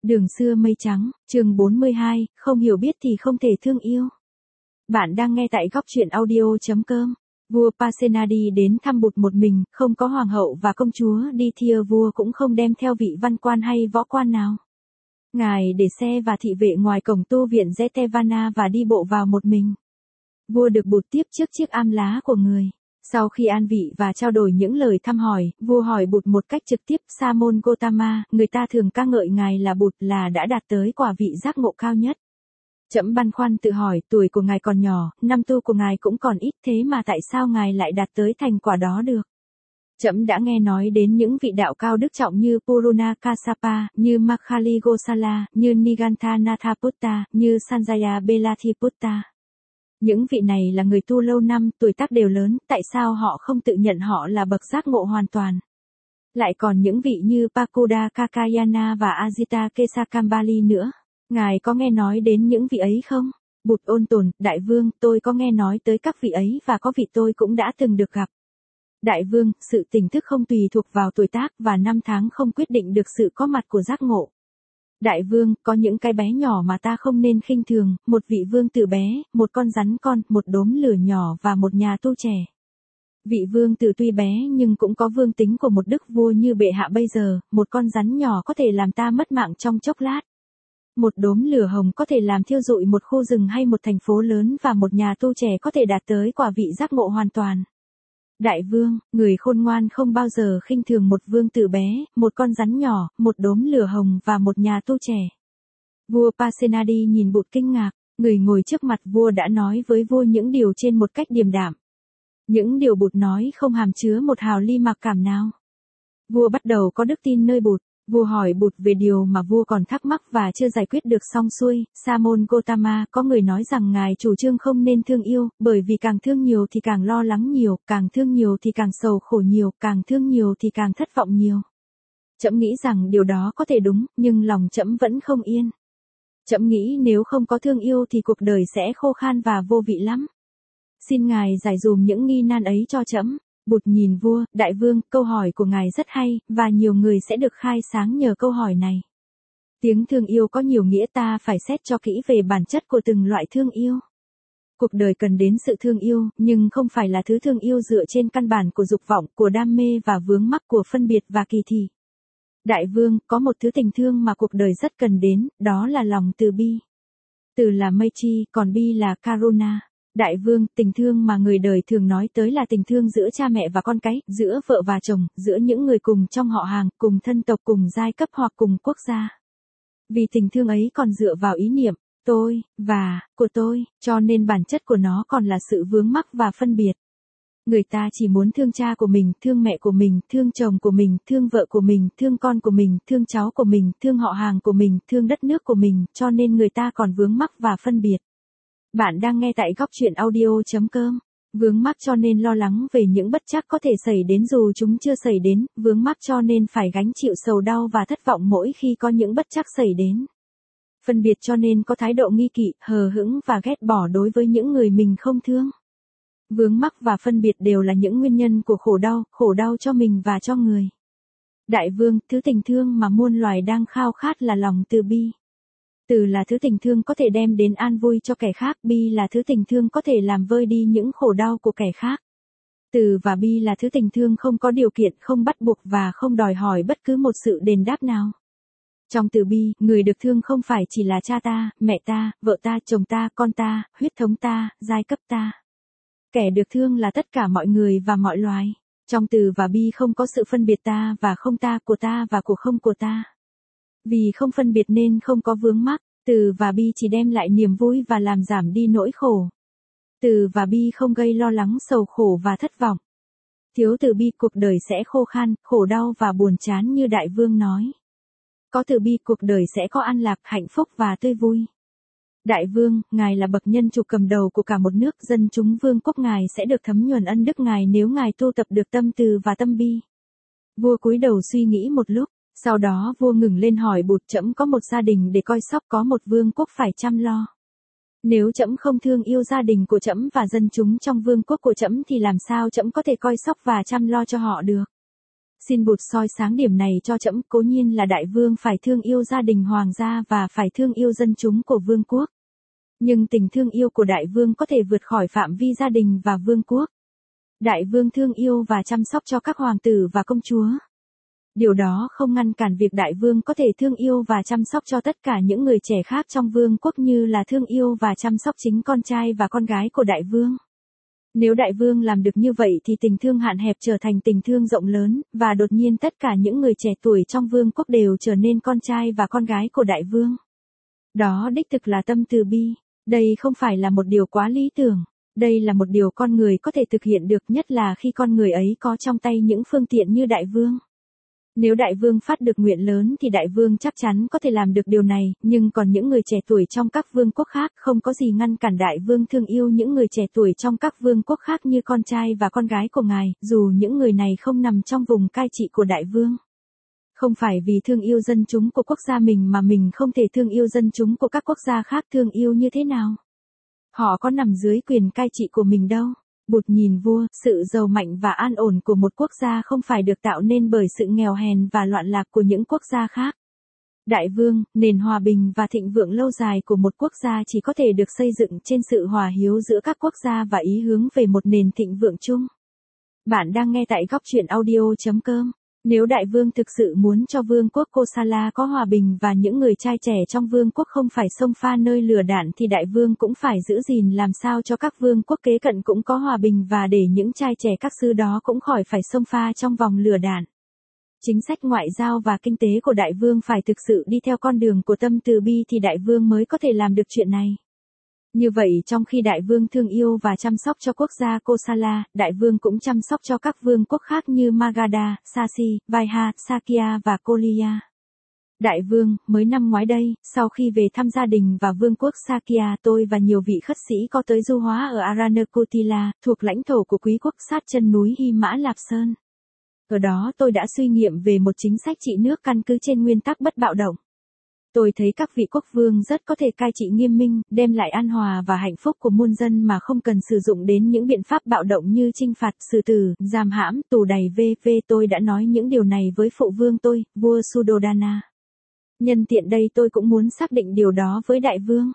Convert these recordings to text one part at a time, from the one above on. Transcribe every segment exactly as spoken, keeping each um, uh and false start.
Đường xưa mây trắng, chương bốn mươi hai, không hiểu biết thì không thể thương yêu. Bạn đang nghe tại góc truyện audio.com. Vua Pasenadi đến thăm Bụt một mình, không có hoàng hậu và công chúa đi thia, vua cũng không đem theo vị văn quan hay võ quan nào. Ngài để xe và thị vệ ngoài cổng tu viện Jetavana và đi bộ vào một mình. Vua được Bụt tiếp trước chiếc am lá của người. Sau khi an vị và trao đổi những lời thăm hỏi, vua hỏi Bụt một cách trực tiếp: Sa môn Gotama, người ta thường ca ngợi ngài là Bụt, là đã đạt tới quả vị giác ngộ cao nhất. Trẫm băn khoăn tự hỏi, tuổi của ngài còn nhỏ, năm tu của ngài cũng còn ít, thế mà tại sao ngài lại đạt tới thành quả đó được? Trẫm đã nghe nói đến những vị đạo cao đức trọng như Purana Kassapa, như Makhali Gosala, như Nigantha Nathaputta, như Sanjaya Belathiputta. Những vị này là người tu lâu năm, tuổi tác đều lớn, tại sao họ không tự nhận họ là bậc giác ngộ hoàn toàn? Lại còn những vị như Pakuda Kakayana và Ajita Kesakambali nữa. Ngài có nghe nói đến những vị ấy không? Bụt ôn tồn: Đại vương, tôi có nghe nói tới các vị ấy và có vị tôi cũng đã từng được gặp. Đại vương, sự tỉnh thức không tùy thuộc vào tuổi tác và năm tháng không quyết định được sự có mặt của giác ngộ. Đại vương, có những cái bé nhỏ mà ta không nên khinh thường, một vị vương tử bé, một con rắn con, một đốm lửa nhỏ và một nhà tu trẻ. Vị vương tử tuy bé nhưng cũng có vương tính của một đức vua như bệ hạ bây giờ, một con rắn nhỏ có thể làm ta mất mạng trong chốc lát. Một đốm lửa hồng có thể làm thiêu rụi một khu rừng hay một thành phố lớn, và một nhà tu trẻ có thể đạt tới quả vị giác ngộ hoàn toàn. Đại vương, người khôn ngoan không bao giờ khinh thường một vương tử bé, một con rắn nhỏ, một đốm lửa hồng và một nhà tu trẻ. Vua Pasenadi nhìn Bụt kinh ngạc, người ngồi trước mặt vua đã nói với vua những điều trên một cách điềm đạm. Những điều Bụt nói không hàm chứa một hào ly mặc cảm nào. Vua bắt đầu có đức tin nơi Bụt. Vua hỏi Bụt về điều mà vua còn thắc mắc và chưa giải quyết được xong xuôi. Sa môn Gotama, có người nói rằng ngài chủ trương không nên thương yêu, bởi vì càng thương nhiều thì càng lo lắng nhiều, càng thương nhiều thì càng sầu khổ nhiều, càng thương nhiều thì càng thất vọng nhiều. Trẫm nghĩ rằng điều đó có thể đúng, nhưng lòng trẫm vẫn không yên. Trẫm nghĩ nếu không có thương yêu thì cuộc đời sẽ khô khan và vô vị lắm. Xin ngài giải dùm những nghi nan ấy cho trẫm. Bụt nhìn vua: Đại vương, câu hỏi của ngài rất hay, và nhiều người sẽ được khai sáng nhờ câu hỏi này. Tiếng thương yêu có nhiều nghĩa, ta phải xét cho kỹ về bản chất của từng loại thương yêu. Cuộc đời cần đến sự thương yêu, nhưng không phải là thứ thương yêu dựa trên căn bản của dục vọng, của đam mê và vướng mắc, của phân biệt và kỳ thị. Đại vương, có một thứ tình thương mà cuộc đời rất cần đến, đó là lòng từ bi. Từ là Maitrī, còn bi là Karuna. Đại vương, tình thương mà người đời thường nói tới là tình thương giữa cha mẹ và con cái, giữa vợ và chồng, giữa những người cùng trong họ hàng, cùng thân tộc, cùng giai cấp hoặc cùng quốc gia. Vì tình thương ấy còn dựa vào ý niệm, tôi, và, của tôi, cho nên bản chất của nó còn là sự vướng mắc và phân biệt. Người ta chỉ muốn thương cha của mình, thương mẹ của mình, thương chồng của mình, thương vợ của mình, thương con của mình, thương cháu của mình, thương họ hàng của mình, thương đất nước của mình, cho nên người ta còn vướng mắc và phân biệt. Bạn đang nghe tại góc truyện audio.com. Vướng mắc cho nên lo lắng về những bất trắc có thể xảy đến dù chúng chưa xảy đến, vướng mắc cho nên phải gánh chịu sầu đau và thất vọng mỗi khi có những bất trắc xảy đến. Phân biệt cho nên có thái độ nghi kỵ, hờ hững và ghét bỏ đối với những người mình không thương. Vướng mắc và phân biệt đều là những nguyên nhân của khổ đau, khổ đau cho mình và cho người. Đại vương, thứ tình thương mà muôn loài đang khao khát là lòng từ bi. Từ là thứ tình thương có thể đem đến an vui cho kẻ khác, bi là thứ tình thương có thể làm vơi đi những khổ đau của kẻ khác. Từ và bi là thứ tình thương không có điều kiện, không bắt buộc và không đòi hỏi bất cứ một sự đền đáp nào. Trong từ bi, người được thương không phải chỉ là cha ta, mẹ ta, vợ ta, chồng ta, con ta, huyết thống ta, giai cấp ta. Kẻ được thương là tất cả mọi người và mọi loài. Trong từ và bi không có sự phân biệt ta và không ta, của ta và của không của ta. Vì không phân biệt nên không có vướng mắc, từ và bi chỉ đem lại niềm vui và làm giảm đi nỗi khổ. Từ và bi không gây lo lắng, sầu khổ và thất vọng. Thiếu từ bi, cuộc đời sẽ khô khan, khổ đau và buồn chán như Đại vương nói. Có từ bi, cuộc đời sẽ có an lạc, hạnh phúc và tươi vui. Đại vương, ngài là bậc nhân chủ cầm đầu của cả một nước, dân chúng vương quốc ngài sẽ được thấm nhuần ân đức ngài nếu ngài tu tập được tâm từ và tâm bi. Vua cúi đầu suy nghĩ một lúc. Sau đó vua ngừng lên hỏi Bụt: Trẫm có một gia đình để coi sóc, có một vương quốc phải chăm lo. Nếu trẫm không thương yêu gia đình của trẫm và dân chúng trong vương quốc của trẫm thì làm sao trẫm có thể coi sóc và chăm lo cho họ được? Xin bụt soi sáng điểm này cho trẫm, cố nhiên là đại vương phải thương yêu gia đình hoàng gia và phải thương yêu dân chúng của vương quốc. Nhưng tình thương yêu của đại vương có thể vượt khỏi phạm vi gia đình và vương quốc. Đại vương thương yêu và chăm sóc cho các hoàng tử và công chúa. Điều đó không ngăn cản việc đại vương có thể thương yêu và chăm sóc cho tất cả những người trẻ khác trong vương quốc như là thương yêu và chăm sóc chính con trai và con gái của đại vương. Nếu đại vương làm được như vậy thì tình thương hạn hẹp trở thành tình thương rộng lớn, và đột nhiên tất cả những người trẻ tuổi trong vương quốc đều trở nên con trai và con gái của đại vương. Đó đích thực là tâm từ bi. Đây không phải là một điều quá lý tưởng. Đây là một điều con người có thể thực hiện được, nhất là khi con người ấy có trong tay những phương tiện như đại vương. Nếu đại vương phát được nguyện lớn thì đại vương chắc chắn có thể làm được điều này, nhưng còn những người trẻ tuổi trong các vương quốc khác, không có gì ngăn cản đại vương thương yêu những người trẻ tuổi trong các vương quốc khác như con trai và con gái của ngài, dù những người này không nằm trong vùng cai trị của đại vương. Không phải vì thương yêu dân chúng của quốc gia mình mà mình không thể thương yêu dân chúng của các quốc gia khác. Thương yêu như thế nào? Họ có nằm dưới quyền cai trị của mình đâu. Bụt nhìn vua, sự giàu mạnh và an ổn của một quốc gia không phải được tạo nên bởi sự nghèo hèn và loạn lạc của những quốc gia khác. Đại vương, nền hòa bình và thịnh vượng lâu dài của một quốc gia chỉ có thể được xây dựng trên sự hòa hiếu giữa các quốc gia và ý hướng về một nền thịnh vượng chung. Bạn đang nghe tại góc truyện audio chấm com. Nếu đại vương thực sự muốn cho vương quốc Kosala có hòa bình và những người trai trẻ trong vương quốc không phải xông pha nơi lửa đạn thì đại vương cũng phải giữ gìn làm sao cho các vương quốc kế cận cũng có hòa bình và để những trai trẻ các xứ đó cũng khỏi phải xông pha trong vòng lửa đạn. Chính sách ngoại giao và kinh tế của đại vương phải thực sự đi theo con đường của tâm từ bi thì đại vương mới có thể làm được chuyện này. Như vậy trong khi đại vương thương yêu và chăm sóc cho quốc gia Kosala, đại vương cũng chăm sóc cho các vương quốc khác như Magadha, Sasi, Vaiha, Sakya và Kolia. Đại vương, mới năm ngoái đây, sau khi về thăm gia đình và vương quốc Sakya, tôi và nhiều vị khất sĩ có tới du hóa ở Aranakutila, thuộc lãnh thổ của quý quốc sát chân núi Hy Mã Lạp Sơn. Ở đó tôi đã suy nghiệm về một chính sách trị nước căn cứ trên nguyên tắc bất bạo động. Tôi thấy các vị quốc vương rất có thể cai trị nghiêm minh, đem lại an hòa và hạnh phúc của muôn dân mà không cần sử dụng đến những biện pháp bạo động như chinh phạt, xử tử, giam hãm, tù đày vân vân. Tôi đã nói những điều này với phụ vương tôi, vua Suddhodana. Nhân tiện đây tôi cũng muốn xác định điều đó với đại vương.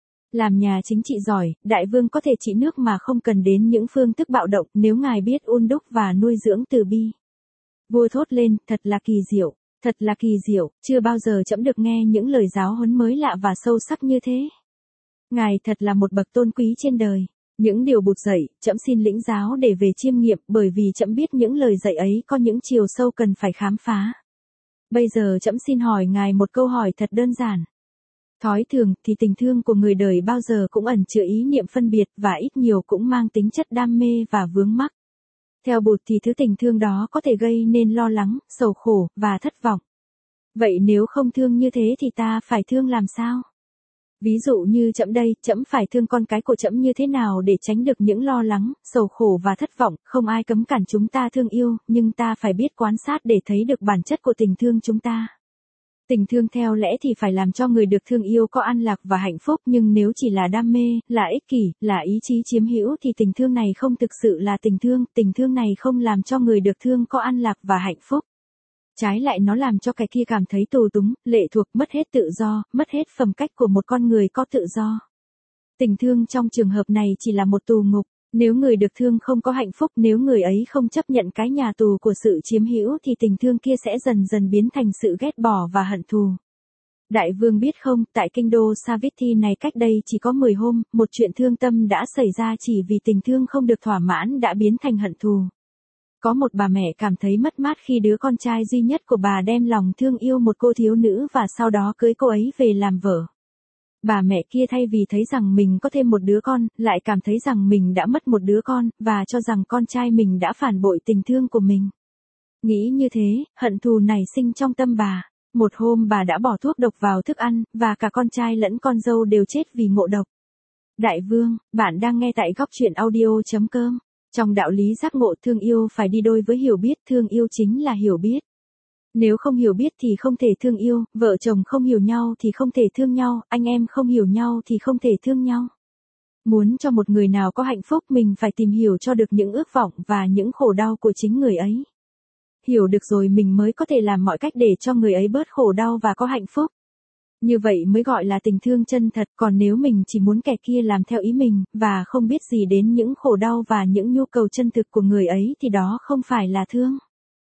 Làm nhà chính trị giỏi, đại vương có thể trị nước mà không cần đến những phương thức bạo động nếu ngài biết un đúc và nuôi dưỡng từ bi. Vua thốt lên, thật là kỳ diệu. Thật là kỳ diệu, chưa bao giờ trẫm được nghe những lời giáo huấn mới lạ và sâu sắc như thế. Ngài thật là một bậc tôn quý trên đời. Những điều Bụt dạy, trẫm xin lĩnh giáo để về chiêm nghiệm, bởi vì trẫm biết những lời dạy ấy có những chiều sâu cần phải khám phá. Bây giờ trẫm xin hỏi ngài một câu hỏi thật đơn giản. Thói thường thì tình thương của người đời bao giờ cũng ẩn chứa ý niệm phân biệt và ít nhiều cũng mang tính chất đam mê và vướng mắc. Theo Bụt thì thứ tình thương đó có thể gây nên lo lắng, sầu khổ, và thất vọng. Vậy nếu không thương như thế thì ta phải thương làm sao? Ví dụ như trẫm đây, trẫm phải thương con cái của trẫm như thế nào để tránh được những lo lắng, sầu khổ và thất vọng, không ai cấm cản chúng ta thương yêu, nhưng ta phải biết quan sát để thấy được bản chất của tình thương chúng ta. Tình thương theo lẽ thì phải làm cho người được thương yêu có an lạc và hạnh phúc, nhưng nếu chỉ là đam mê, là ích kỷ, là ý chí chiếm hữu thì tình thương này không thực sự là tình thương, tình thương này không làm cho người được thương có an lạc và hạnh phúc. Trái lại nó làm cho kẻ kia cảm thấy tù túng, lệ thuộc, mất hết tự do, mất hết phẩm cách của một con người có tự do. Tình thương trong trường hợp này chỉ là một tù ngục. Nếu người được thương không có hạnh phúc, nếu người ấy không chấp nhận cái nhà tù của sự chiếm hữu thì tình thương kia sẽ dần dần biến thành sự ghét bỏ và hận thù. Đại vương biết không, tại kinh đô Savithi này cách đây chỉ có mười hôm, một chuyện thương tâm đã xảy ra chỉ vì tình thương không được thỏa mãn đã biến thành hận thù. Có một bà mẹ cảm thấy mất mát khi đứa con trai duy nhất của bà đem lòng thương yêu một cô thiếu nữ và sau đó cưới cô ấy về làm vợ. Bà mẹ kia thay vì thấy rằng mình có thêm một đứa con, lại cảm thấy rằng mình đã mất một đứa con, và cho rằng con trai mình đã phản bội tình thương của mình. Nghĩ như thế, hận thù nảy sinh trong tâm bà. Một hôm bà đã bỏ thuốc độc vào thức ăn, và cả con trai lẫn con dâu đều chết vì ngộ độc. Đại vương, bạn đang nghe tại góc truyện audio chấm com. Trong đạo lý giác ngộ, thương yêu phải đi đôi với hiểu biết, thương yêu chính là hiểu biết. Nếu không hiểu biết thì không thể thương yêu, vợ chồng không hiểu nhau thì không thể thương nhau, anh em không hiểu nhau thì không thể thương nhau. Muốn cho một người nào có hạnh phúc mình phải tìm hiểu cho được những ước vọng và những khổ đau của chính người ấy. Hiểu được rồi mình mới có thể làm mọi cách để cho người ấy bớt khổ đau và có hạnh phúc. Như vậy mới gọi là tình thương chân thật, còn nếu mình chỉ muốn kẻ kia làm theo ý mình, và không biết gì đến những khổ đau và những nhu cầu chân thực của người ấy thì đó không phải là thương.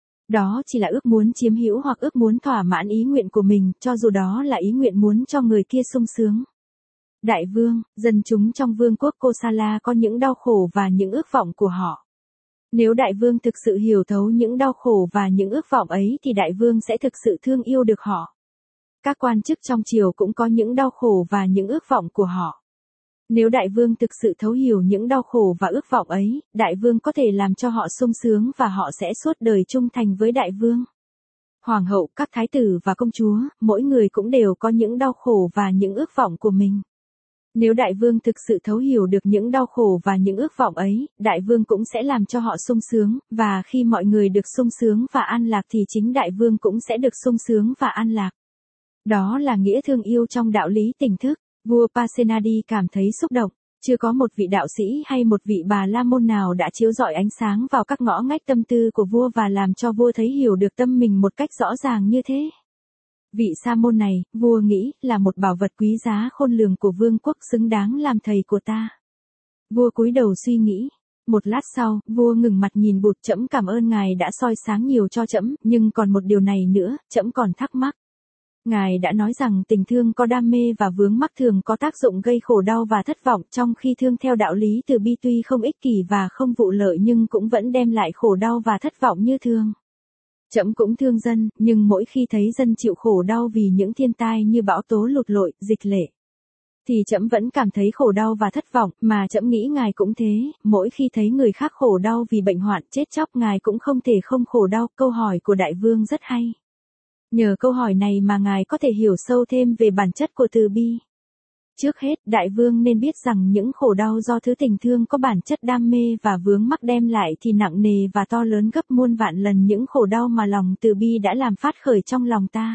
Đó chỉ là ước muốn chiếm hữu hoặc ước muốn thỏa mãn ý nguyện của mình, cho dù đó là ý nguyện muốn cho người kia sung sướng. Đại vương, dân chúng trong vương quốc Kosala có những đau khổ và những ước vọng của họ. Nếu đại vương thực sự hiểu thấu những đau khổ và những ước vọng ấy thì đại vương sẽ thực sự thương yêu được họ. Các quan chức trong triều cũng có những đau khổ và những ước vọng của họ. Nếu đại vương thực sự thấu hiểu những đau khổ và ước vọng ấy, đại vương có thể làm cho họ sung sướng và họ sẽ suốt đời trung thành với đại vương. Hoàng hậu, các thái tử và công chúa, mỗi người cũng đều có những đau khổ và những ước vọng của mình. Nếu đại vương thực sự thấu hiểu được những đau khổ và những ước vọng ấy, đại vương cũng sẽ làm cho họ sung sướng, và khi mọi người được sung sướng và an lạc thì chính đại vương cũng sẽ được sung sướng và an lạc. Đó là nghĩa thương yêu trong đạo lý tỉnh thức. Vua Pasenadi cảm thấy xúc động, chưa có một vị đạo sĩ hay một vị bà la môn nào đã chiếu rọi ánh sáng vào các ngõ ngách tâm tư của vua và làm cho vua thấy hiểu được tâm mình một cách rõ ràng như thế. Vị sa môn này, vua nghĩ, là một bảo vật quý giá khôn lường của vương quốc xứng đáng làm thầy của ta. Vua cúi đầu suy nghĩ. Một lát sau, vua ngừng mặt nhìn Bụt. Trẫm cảm ơn ngài đã soi sáng nhiều cho trẫm, nhưng còn một điều này nữa, trẫm còn thắc mắc. Ngài đã nói rằng tình thương có đam mê và vướng mắc thường có tác dụng gây khổ đau và thất vọng, trong khi thương theo đạo lý từ bi tuy không ích kỷ và không vụ lợi nhưng cũng vẫn đem lại khổ đau và thất vọng như thương. Trẫm cũng thương dân, nhưng mỗi khi thấy dân chịu khổ đau vì những thiên tai như bão tố lụt lội, dịch lệ, thì trẫm vẫn cảm thấy khổ đau và thất vọng, mà trẫm nghĩ ngài cũng thế, mỗi khi thấy người khác khổ đau vì bệnh hoạn chết chóc ngài cũng không thể không khổ đau. Câu hỏi của đại vương rất hay. Nhờ câu hỏi này mà ngài có thể hiểu sâu thêm về bản chất của từ bi. Trước hết, đại vương nên biết rằng những khổ đau do thứ tình thương có bản chất đam mê và vướng mắc đem lại thì nặng nề và to lớn gấp muôn vạn lần những khổ đau mà lòng từ bi đã làm phát khởi trong lòng ta.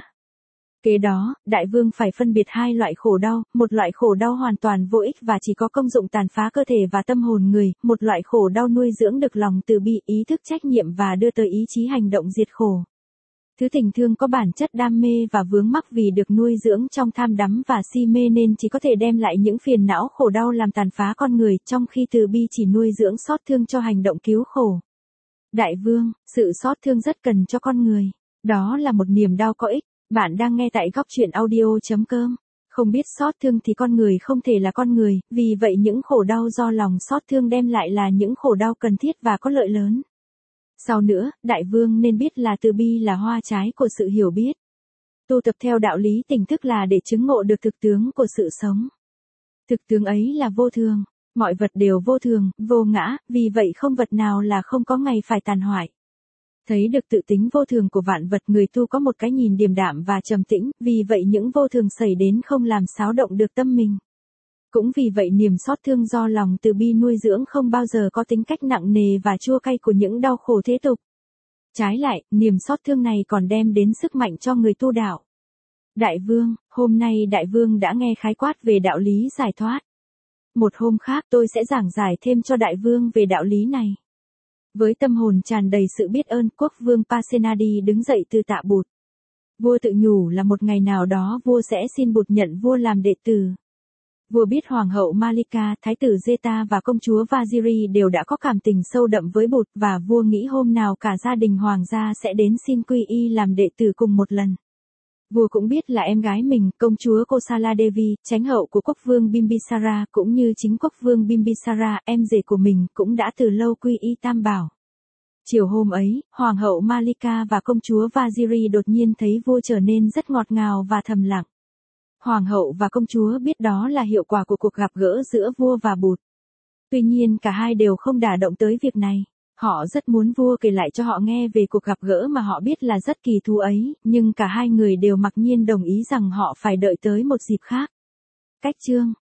Kế đó, đại vương phải phân biệt hai loại khổ đau, một loại khổ đau hoàn toàn vô ích và chỉ có công dụng tàn phá cơ thể và tâm hồn người, một loại khổ đau nuôi dưỡng được lòng từ bi, ý thức trách nhiệm và đưa tới ý chí hành động diệt khổ. Thứ tình thương có bản chất đam mê và vướng mắc vì được nuôi dưỡng trong tham đắm và si mê nên chỉ có thể đem lại những phiền não khổ đau làm tàn phá con người, trong khi từ bi chỉ nuôi dưỡng xót thương cho hành động cứu khổ. Đại vương, sự xót thương rất cần cho con người. Đó là một niềm đau có ích. Bạn đang nghe tại góc truyện audio chấm com. Không biết xót thương thì con người không thể là con người, vì vậy những khổ đau do lòng xót thương đem lại là những khổ đau cần thiết và có lợi lớn. Sau nữa, đại vương nên biết là từ bi là hoa trái của sự hiểu biết. Tu tập theo đạo lý tỉnh thức là để chứng ngộ được thực tướng của sự sống. Thực tướng ấy là vô thường, mọi vật đều vô thường, vô ngã, vì vậy không vật nào là không có ngày phải tàn hoại. Thấy được tự tính vô thường của vạn vật, người tu có một cái nhìn điềm đạm và trầm tĩnh, vì vậy những vô thường xảy đến không làm xáo động được tâm mình. Cũng vì vậy niềm xót thương do lòng từ bi nuôi dưỡng không bao giờ có tính cách nặng nề và chua cay của những đau khổ thế tục. Trái lại, niềm xót thương này còn đem đến sức mạnh cho người tu đạo. Đại vương, hôm nay đại vương đã nghe khái quát về đạo lý giải thoát. Một hôm khác tôi sẽ giảng giải thêm cho đại vương về đạo lý này. Với tâm hồn tràn đầy sự biết ơn, quốc vương Pasenadi đứng dậy từ tạ Bụt. Vua tự nhủ là một ngày nào đó vua sẽ xin Bụt nhận vua làm đệ tử. Vua biết hoàng hậu Malika, thái tử Zeta và công chúa Vajiri đều đã có cảm tình sâu đậm với Bụt và vua nghĩ hôm nào cả gia đình hoàng gia sẽ đến xin quy y làm đệ tử cùng một lần. Vua cũng biết là em gái mình, công chúa Kosala Devi, chánh hậu của quốc vương Bimbisara cũng như chính quốc vương Bimbisara, em rể của mình, cũng đã từ lâu quy y Tam Bảo. Chiều hôm ấy, hoàng hậu Malika và công chúa Vajiri đột nhiên thấy vua trở nên rất ngọt ngào và thầm lặng. Hoàng hậu và công chúa biết đó là hiệu quả của cuộc gặp gỡ giữa vua và Bụt. Tuy nhiên cả hai đều không đả động tới việc này. Họ rất muốn vua kể lại cho họ nghe về cuộc gặp gỡ mà họ biết là rất kỳ thú ấy, nhưng cả hai người đều mặc nhiên đồng ý rằng họ phải đợi tới một dịp khác. Cách chương